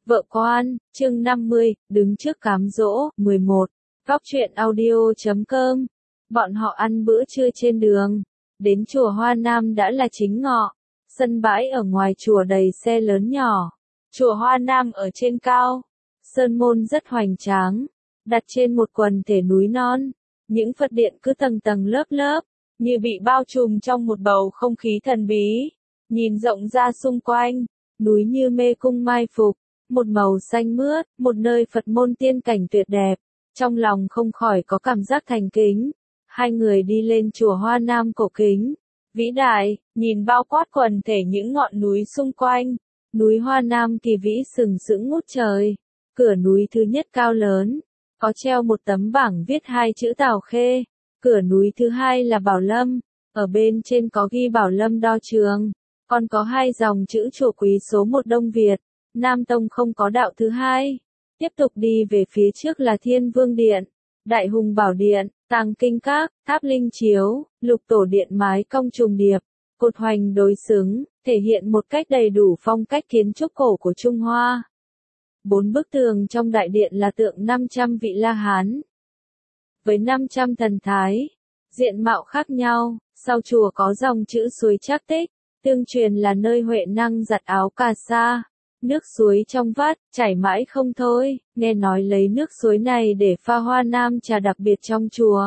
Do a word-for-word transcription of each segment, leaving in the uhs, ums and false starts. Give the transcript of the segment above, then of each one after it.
Vợ quan, chương năm mươi, đứng trước cám dỗ, mười một. Góc truyện audio chấm com. Bọn họ ăn bữa trưa trên đường. Đến chùa Hoa Nam đã là chính ngọ. Sân bãi ở ngoài chùa đầy xe lớn nhỏ. Chùa Hoa Nam ở trên cao. Sơn môn rất hoành tráng. Đặt trên một quần thể núi non. Những Phật điện cứ tầng tầng lớp lớp. Như bị bao trùm trong một bầu không khí thần bí. Nhìn rộng ra xung quanh. Núi như mê cung mai phục. Một màu xanh mướt, một nơi Phật môn tiên cảnh tuyệt đẹp. Trong lòng không khỏi có cảm giác thành kính. Hai người đi lên chùa Hoa Nam cổ kính. Vĩ đại, nhìn bao quát quần thể những ngọn núi xung quanh. Núi Hoa Nam kỳ vĩ sừng sững ngút trời. Cửa núi thứ nhất cao lớn. Có treo một tấm bảng viết hai chữ Tào Khê. Cửa núi thứ hai là Bảo Lâm. Ở bên trên có ghi Bảo Lâm đo trường. Còn có hai dòng chữ chùa quý số một Đông Việt. Nam Tông không có đạo thứ hai. Tiếp tục đi về phía trước là Thiên Vương Điện, Đại Hùng Bảo Điện, Tàng Kinh Các, Tháp Linh Chiếu, Lục Tổ Điện mái cong trùng điệp, cột hoành đối xứng, thể hiện một cách đầy đủ phong cách kiến trúc cổ của Trung Hoa. Bốn bức tường trong đại điện là tượng năm trăm vị La Hán. Với năm trăm thần thái, diện mạo khác nhau, sau chùa có dòng chữ suối Trác Tích, tương truyền là nơi Huệ Năng giặt áo cà sa. Nước suối trong vắt, chảy mãi không thôi, nghe nói lấy nước suối này để pha Hoa Nam trà đặc biệt trong chùa.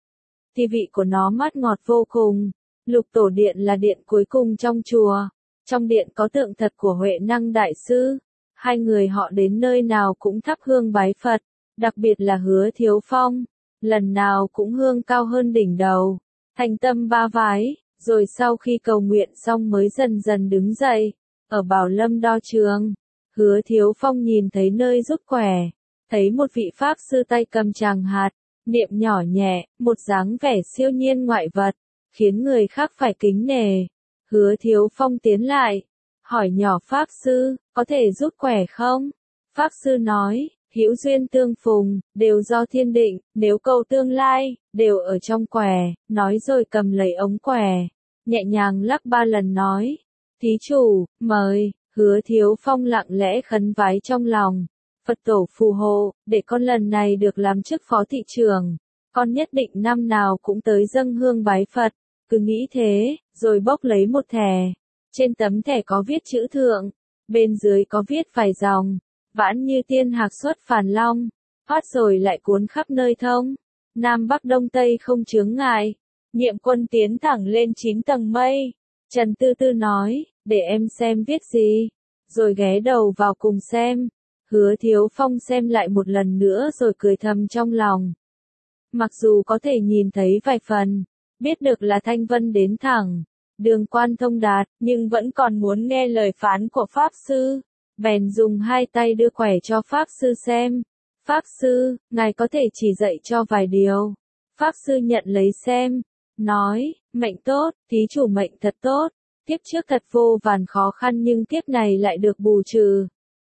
Thì vị của nó mát ngọt vô cùng. Lục Tổ Điện là điện cuối cùng trong chùa. Trong điện có tượng thật của Huệ Năng Đại Sư. Hai người họ đến nơi nào cũng thắp hương bái Phật, đặc biệt là Hứa Thiếu Phong. Lần nào cũng hương cao hơn đỉnh đầu. Thành tâm ba vái, rồi sau khi cầu nguyện xong mới dần dần đứng dậy. Ở Bảo Lâm đo trường, Hứa Thiếu Phong nhìn thấy nơi rút quẻ, thấy một vị pháp sư tay cầm tràng hạt, niệm nhỏ nhẹ, một dáng vẻ siêu nhiên ngoại vật, khiến người khác phải kính nể. Hứa Thiếu Phong tiến lại, hỏi nhỏ pháp sư, có thể rút quẻ không? Pháp sư nói, hữu duyên tương phùng, đều do thiên định, nếu cầu tương lai, đều ở trong quẻ, nói rồi cầm lấy ống quẻ, nhẹ nhàng lắc ba lần nói. Thí chủ, mời. Hứa Thiếu Phong lặng lẽ khấn vái trong lòng. Phật tổ phù hộ, để con lần này được làm chức phó thị trưởng. Con nhất định năm nào cũng tới dâng hương bái Phật. Cứ nghĩ thế, rồi bốc lấy một thẻ. Trên tấm thẻ có viết chữ thượng. Bên dưới có viết vài dòng. Vãn như tiên hạc xuất phản long. Phát rồi lại cuốn khắp nơi thông. Nam Bắc Đông Tây không chướng ngại. Nhiệm quân tiến thẳng lên chín tầng mây. Trần Tư Tư nói, để em xem viết gì, rồi ghé đầu vào cùng xem. Hứa Thiếu Phong xem lại một lần nữa rồi cười thầm trong lòng. Mặc dù có thể nhìn thấy vài phần, biết được là Thanh Vân đến thẳng, đường quan thông đạt, nhưng vẫn còn muốn nghe lời phán của Pháp Sư. Bèn dùng hai tay đưa quẻ cho Pháp Sư xem. Pháp Sư, ngài có thể chỉ dạy cho vài điều. Pháp Sư nhận lấy xem. Nói, mệnh tốt, thí chủ mệnh thật tốt, kiếp trước thật vô vàn khó khăn nhưng kiếp này lại được bù trừ.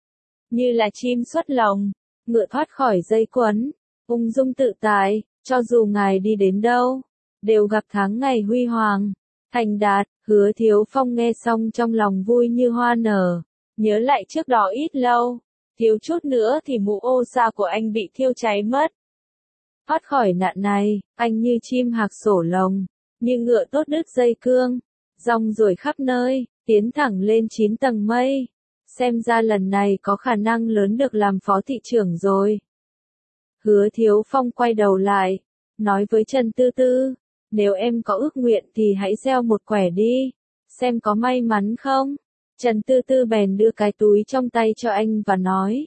Như là chim xuất lồng, ngựa thoát khỏi dây quấn, ung dung tự tại, cho dù ngài đi đến đâu, đều gặp tháng ngày huy hoàng, thành đạt. Hứa Thiếu Phong nghe xong trong lòng vui như hoa nở, nhớ lại trước đó ít lâu, thiếu chút nữa thì mũ ô sa của anh bị thiêu cháy mất. Thoát khỏi nạn này, anh như chim hạc sổ lồng, như ngựa tốt đứt dây cương, rong ruổi khắp nơi, tiến thẳng lên chín tầng mây. Xem ra lần này có khả năng lớn được làm phó thị trưởng rồi. Hứa Thiếu Phong quay đầu lại, nói với Trần Tư Tư, nếu em có ước nguyện thì hãy gieo một quẻ đi, xem có may mắn không. Trần Tư Tư bèn đưa cái túi trong tay cho anh và nói,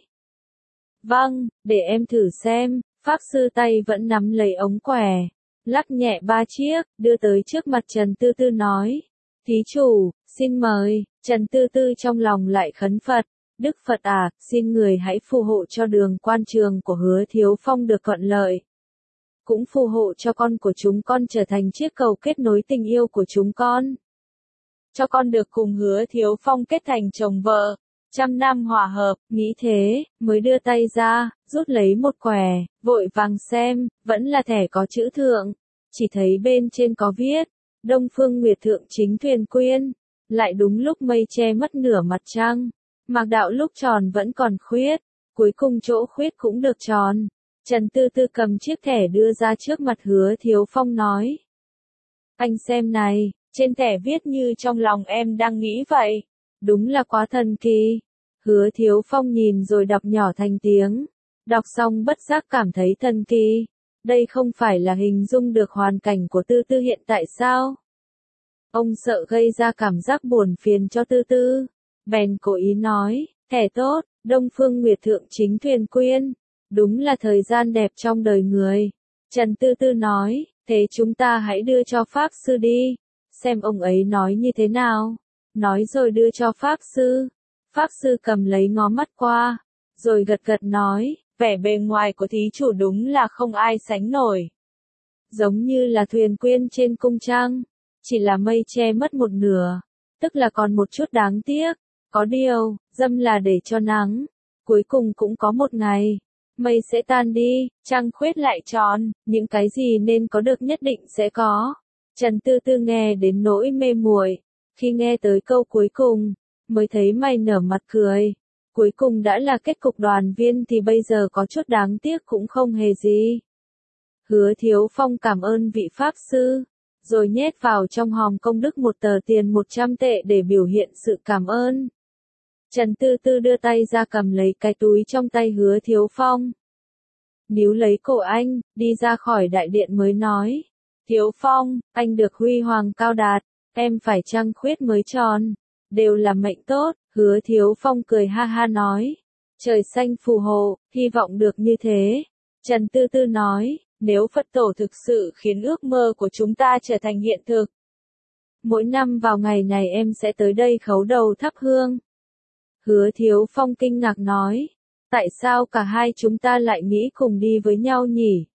vâng, để em thử xem. Pháp Sư tay vẫn nắm lấy ống quẻ, lắc nhẹ ba chiếc, đưa tới trước mặt Trần Tư Tư nói, thí chủ, xin mời. Trần Tư Tư trong lòng lại khấn Phật, Đức Phật à, xin người hãy phù hộ cho đường quan trường của Hứa Thiếu Phong được thuận lợi. Cũng phù hộ cho con của chúng con trở thành chiếc cầu kết nối tình yêu của chúng con. Cho con được cùng Hứa Thiếu Phong kết thành chồng vợ. Trăm năm hòa hợp, nghĩ thế, mới đưa tay ra, rút lấy một quẻ, vội vàng xem, vẫn là thẻ có chữ thượng. Chỉ thấy bên trên có viết, Đông Phương Nguyệt Thượng Chính Thuyền Quyên, lại đúng lúc mây che mất nửa mặt trăng. Mạc đạo lúc tròn vẫn còn khuyết, cuối cùng chỗ khuyết cũng được tròn. Trần Tư Tư cầm chiếc thẻ đưa ra trước mặt Hứa Thiếu Phong nói. Anh xem này, trên thẻ viết như trong lòng em đang nghĩ vậy. Đúng là quá thần kỳ. Hứa Thiếu Phong nhìn rồi đọc nhỏ thành tiếng. Đọc xong bất giác cảm thấy thần kỳ. Đây không phải là hình dung được hoàn cảnh của Tư Tư hiện tại sao? Ông sợ gây ra cảm giác buồn phiền cho Tư Tư. Bèn cố ý nói, thẻ tốt, Đông Phương Nguyệt Thượng Chính Thuyền Quyên. Đúng là thời gian đẹp trong đời người. Trần Tư Tư nói, thế chúng ta hãy đưa cho Pháp Sư đi. Xem ông ấy nói như thế nào. Nói rồi đưa cho Pháp Sư. Pháp Sư cầm lấy ngó mắt qua. Rồi gật gật nói, vẻ bề ngoài của thí chủ đúng là không ai sánh nổi. Giống như là thuyền quyên trên cung trăng. Chỉ là mây che mất một nửa. Tức là còn một chút đáng tiếc. Có điều, dâm là để cho nắng. Cuối cùng cũng có một ngày. Mây sẽ tan đi, trăng khuyết lại tròn, những cái gì nên có được nhất định sẽ có. Trần Tư Tư nghe đến nỗi mê muội, khi nghe tới câu cuối cùng, mới thấy mày nở mặt cười. Cuối cùng đã là kết cục đoàn viên thì bây giờ có chút đáng tiếc cũng không hề gì. Hứa Thiếu Phong cảm ơn vị Pháp Sư, rồi nhét vào trong hòm công đức một tờ tiền một trăm tệ để biểu hiện sự cảm ơn. Trần Tư Tư đưa tay ra cầm lấy cái túi trong tay Hứa Thiếu Phong. Níu lấy cổ anh, đi ra khỏi đại điện mới nói. Thiếu Phong, anh được huy hoàng cao đạt, em phải trăng khuyết mới tròn. Đều là mệnh tốt, Hứa Thiếu Phong cười ha ha nói. Trời xanh phù hộ, hy vọng được như thế. Trần Tư Tư nói, nếu Phật Tổ thực sự khiến ước mơ của chúng ta trở thành hiện thực. Mỗi năm vào ngày này em sẽ tới đây khấu đầu thắp hương. Hứa Thiếu Phong kinh ngạc nói, tại sao cả hai chúng ta lại nghĩ cùng đi với nhau nhỉ?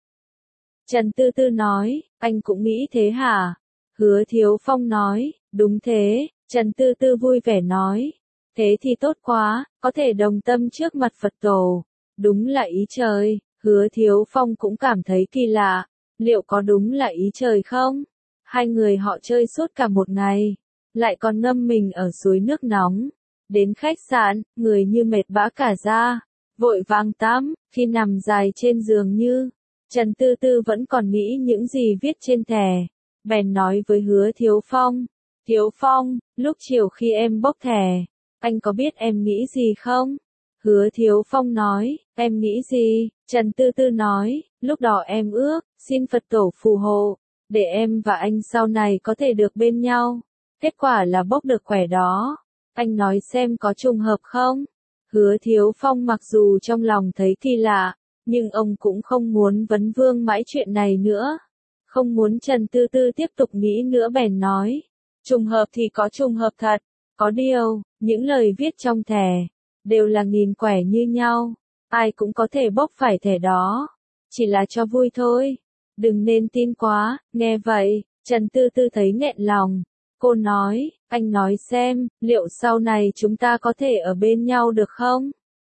Trần Tư Tư nói, anh cũng nghĩ thế hả? Hứa Thiếu Phong nói, đúng thế. Trần Tư Tư vui vẻ nói, thế thì tốt quá, có thể đồng tâm trước mặt Phật Tổ. Đúng là ý trời. Hứa Thiếu Phong cũng cảm thấy kỳ lạ, liệu có đúng là ý trời không? Hai người họ chơi suốt cả một ngày, lại còn ngâm mình ở suối nước nóng. Đến khách sạn, người như mệt bã cả da, vội vàng tắm, khi nằm dài trên giường như, Trần Tư Tư vẫn còn nghĩ những gì viết trên thẻ, bèn nói với Hứa Thiếu Phong, Thiếu Phong, lúc chiều khi em bốc thẻ, anh có biết em nghĩ gì không? Hứa Thiếu Phong nói, em nghĩ gì? Trần Tư Tư nói, lúc đó em ước, xin Phật Tổ phù hộ, để em và anh sau này có thể được bên nhau. Kết quả là bốc được quẻ đó. Anh nói xem có trùng hợp không? Hứa Thiếu Phong mặc dù trong lòng thấy kỳ lạ, nhưng ông cũng không muốn vấn vương mãi chuyện này nữa. Không muốn Trần Tư Tư tiếp tục nghĩ nữa bèn nói. Trùng hợp thì có trùng hợp thật. Có điều, những lời viết trong thẻ, đều là nghìn quẻ như nhau. Ai cũng có thể bốc phải thẻ đó. Chỉ là cho vui thôi. Đừng nên tin quá. Nghe vậy, Trần Tư Tư thấy nghẹn lòng. Cô nói, anh nói xem, liệu sau này chúng ta có thể ở bên nhau được không?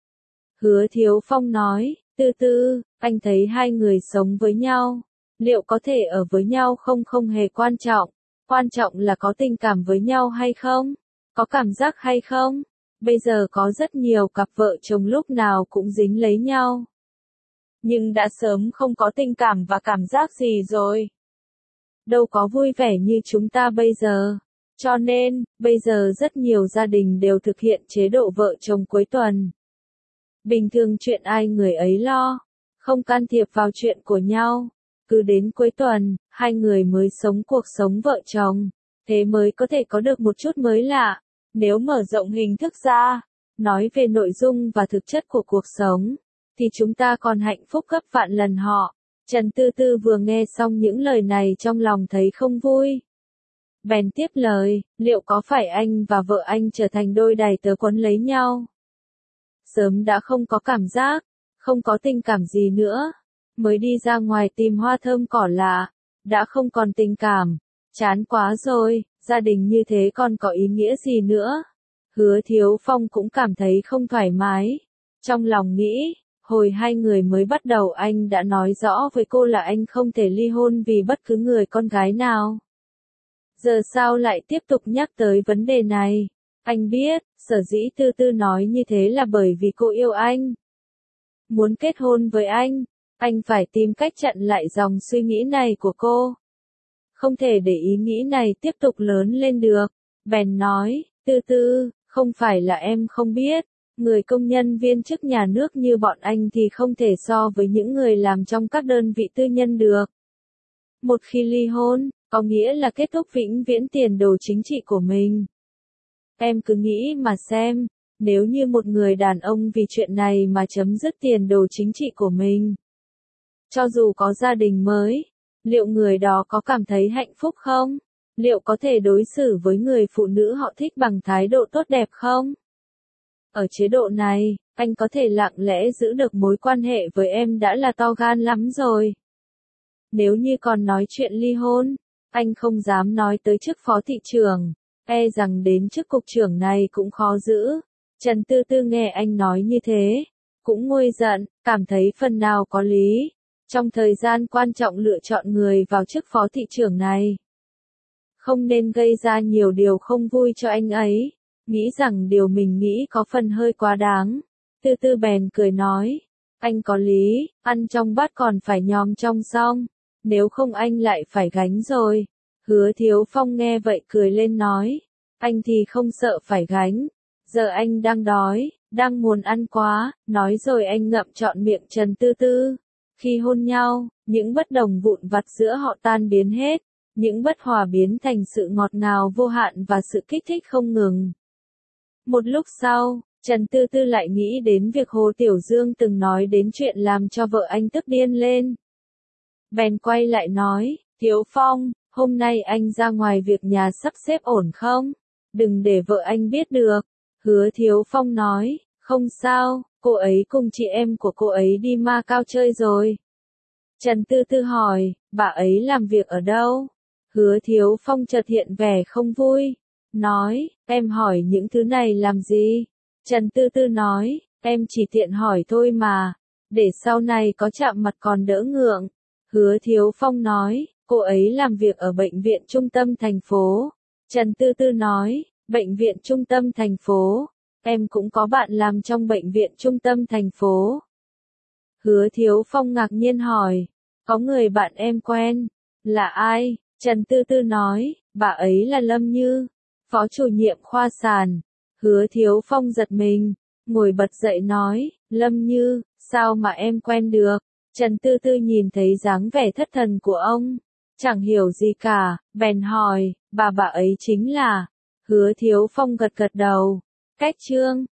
Hứa Thiếu Phong nói, Tư Tư, anh thấy hai người sống với nhau. Liệu có thể ở với nhau không không hề quan trọng. Quan trọng là có tình cảm với nhau hay không? Có cảm giác hay không? Bây giờ có rất nhiều cặp vợ chồng lúc nào cũng dính lấy nhau. Nhưng đã sớm không có tình cảm và cảm giác gì rồi. Đâu có vui vẻ như chúng ta bây giờ. Cho nên, bây giờ rất nhiều gia đình đều thực hiện chế độ vợ chồng cuối tuần. Bình thường chuyện ai người ấy lo, không can thiệp vào chuyện của nhau. Cứ đến cuối tuần, hai người mới sống cuộc sống vợ chồng. Thế mới có thể có được một chút mới lạ. Nếu mở rộng hình thức ra, nói về nội dung và thực chất của cuộc sống, thì chúng ta còn hạnh phúc gấp vạn lần họ. Trần Tư Tư vừa nghe xong những lời này trong lòng thấy không vui. Bèn tiếp lời, liệu có phải anh và vợ anh trở thành đôi đày tớ quấn lấy nhau? Sớm đã không có cảm giác, không có tình cảm gì nữa. Mới đi ra ngoài tìm hoa thơm cỏ lạ, đã không còn tình cảm. Chán quá rồi, gia đình như thế còn có ý nghĩa gì nữa? Hứa Thiếu Phong cũng cảm thấy không thoải mái. Trong lòng nghĩ, hồi hai người mới bắt đầu anh đã nói rõ với cô là anh không thể ly hôn vì bất cứ người con gái nào. Giờ sao lại tiếp tục nhắc tới vấn đề này? Anh biết, Sở dĩ Tư Tư nói như thế là bởi vì cô yêu anh. Muốn kết hôn với anh, anh phải tìm cách chặn lại dòng suy nghĩ này của cô. Không thể để ý nghĩ này tiếp tục lớn lên được. Bèn nói, Tư Tư, không phải là em không biết, người công nhân viên chức nhà nước như bọn anh thì không thể so với những người làm trong các đơn vị tư nhân được. Một khi ly hôn, có nghĩa là kết thúc vĩnh viễn tiền đồ chính trị của mình. Em cứ nghĩ mà xem, nếu như một người đàn ông vì chuyện này mà chấm dứt tiền đồ chính trị của mình, cho dù có gia đình mới, liệu người đó có cảm thấy hạnh phúc không? Liệu có thể đối xử với người phụ nữ họ thích bằng thái độ tốt đẹp không? Ở chế độ này, anh có thể lặng lẽ giữ được mối quan hệ với em đã là to gan lắm rồi. Nếu như còn nói chuyện ly hôn, anh không dám nói tới chức phó thị trưởng, e rằng đến chức cục trưởng này cũng khó giữ. Trần Tư Tư nghe anh nói như thế, cũng nguôi giận, cảm thấy phần nào có lý. Trong thời gian quan trọng lựa chọn người vào chức phó thị trưởng này, không nên gây ra nhiều điều không vui cho anh ấy, nghĩ rằng điều mình nghĩ có phần hơi quá đáng. Tư Tư bèn cười nói, anh có lý, ăn trong bát còn phải nhòm trong xong, nếu không anh lại phải gánh rồi. Hứa Thiếu Phong nghe vậy cười lên nói, anh thì không sợ phải gánh, giờ anh đang đói, đang muốn ăn quá, nói rồi anh ngậm trọn miệng Trần Tư Tư. Khi hôn nhau, những bất đồng vụn vặt giữa họ tan biến hết, những bất hòa biến thành sự ngọt ngào vô hạn và sự kích thích không ngừng. Một lúc sau, Trần Tư Tư lại nghĩ đến việc Hồ Tiểu Dương từng nói đến chuyện làm cho vợ anh tức điên lên. Bèn quay lại nói, Thiếu Phong, hôm nay anh ra ngoài việc nhà sắp xếp ổn không? Đừng để vợ anh biết được. Hứa Thiếu Phong nói, không sao, cô ấy cùng chị em của cô ấy đi Macau chơi rồi. Trần Tư Tư hỏi, bà ấy làm việc ở đâu? Hứa Thiếu Phong chợt hiện vẻ không vui, nói, em hỏi những thứ này làm gì? Trần Tư Tư nói, em chỉ tiện hỏi thôi mà, để sau này có chạm mặt còn đỡ ngượng. Hứa Thiếu Phong nói, cô ấy làm việc ở bệnh viện trung tâm thành phố. Trần Tư Tư nói, bệnh viện trung tâm thành phố, em cũng có bạn làm trong bệnh viện trung tâm thành phố. Hứa Thiếu Phong ngạc nhiên hỏi, có người bạn em quen, là ai? Trần Tư Tư nói, bà ấy là Lâm Như, phó chủ nhiệm khoa sản. Hứa Thiếu Phong giật mình, ngồi bật dậy nói, Lâm Như, sao mà em quen được? Trần Tư Tư nhìn thấy dáng vẻ thất thần của ông, chẳng hiểu gì cả, bèn hỏi, bà bà ấy chính là? Hứa Thiếu Phong gật gật đầu. Cách chương